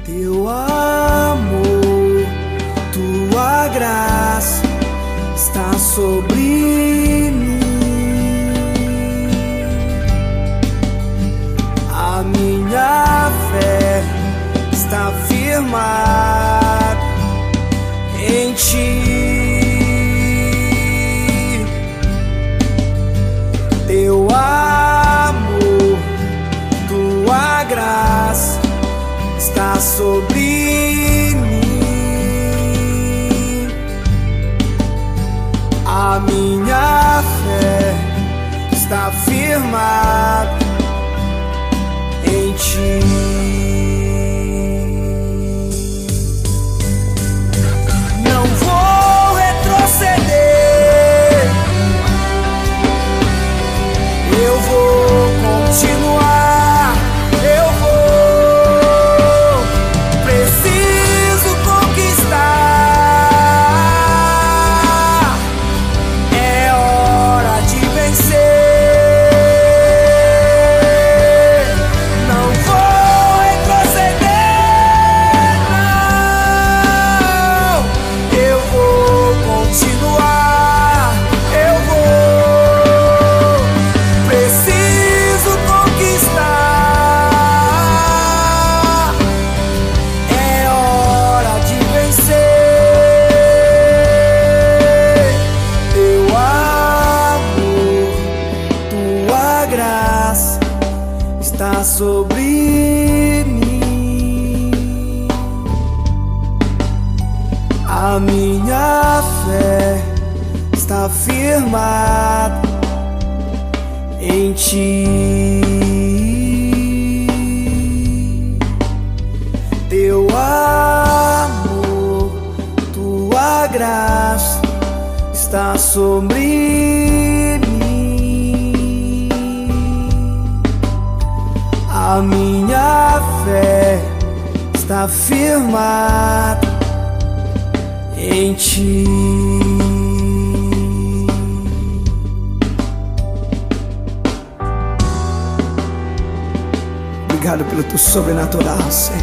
Teu amor, tua graça está sobre mim. A minha fé está firmada em Ti. Teu amor, tua graça está sobre mim. A minha fé está firmada em Ti. Não vou retroceder, eu vou continuar, eu vou, preciso conquistar, é hora de vencer. Não vou retroceder, não, eu vou continuar, eu vou, preciso conquistar, é hora de vencer. Teu amor, tua graça está sobre mim. A minha fé está firmada em Ti. Teu amor, tua graça está sobre mim. A minha fé está firmada em Ti. Obrigado pelo Teu sobrenatural, Senhor.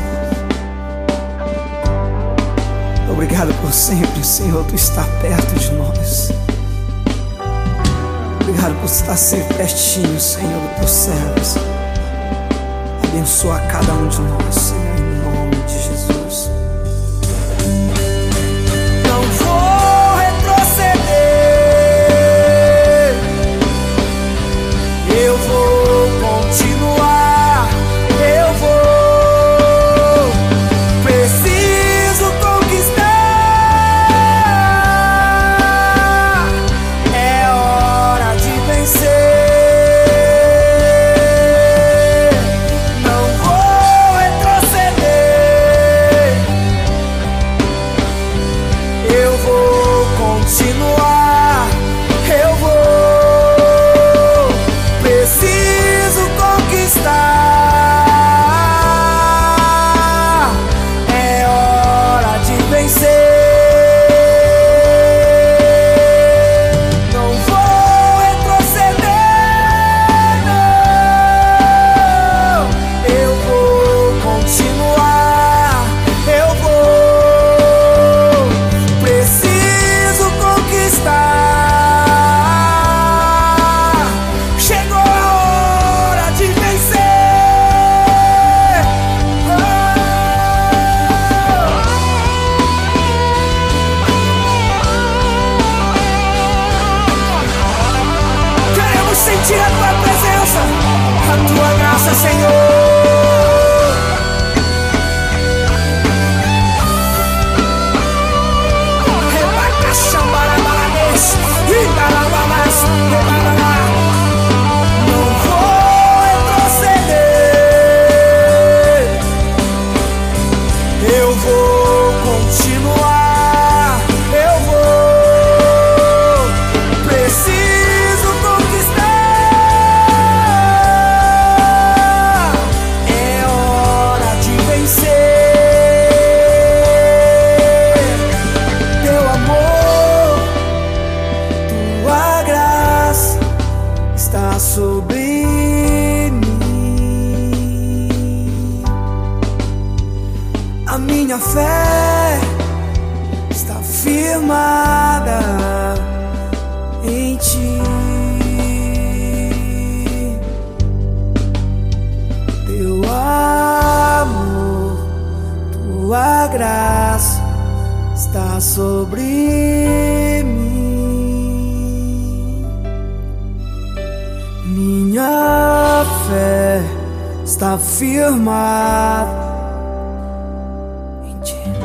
Obrigado por sempre, Senhor, Tu estar perto de nós. Obrigado por estar sempre pertinho, Senhor, dos Teus servos. Abençoa cada um de nós, Senhor, em nome de Jesus. Não vou retroceder, eu vou continuar, eu vou, preciso conquistar, é hora de vencer. Não vou retroceder, eu vou continuar, eu vou, preciso conquistar, é hora de vencer. Não vou retroceder, não, eu vou continuar, eu vou, preciso conquistar, chegou a hora de vencer. Queremos sentir a Tua presença, a Tua graça, Senhor. Não vou retroceder, eu vou continuar, eu vou, preciso conquistar, é hora de vencer. Teu amor, tua graça está sobre mim. A minha fé está firmada em ti. Teu amor, tua graça está sobre mim. Minha fé está firmada em ti.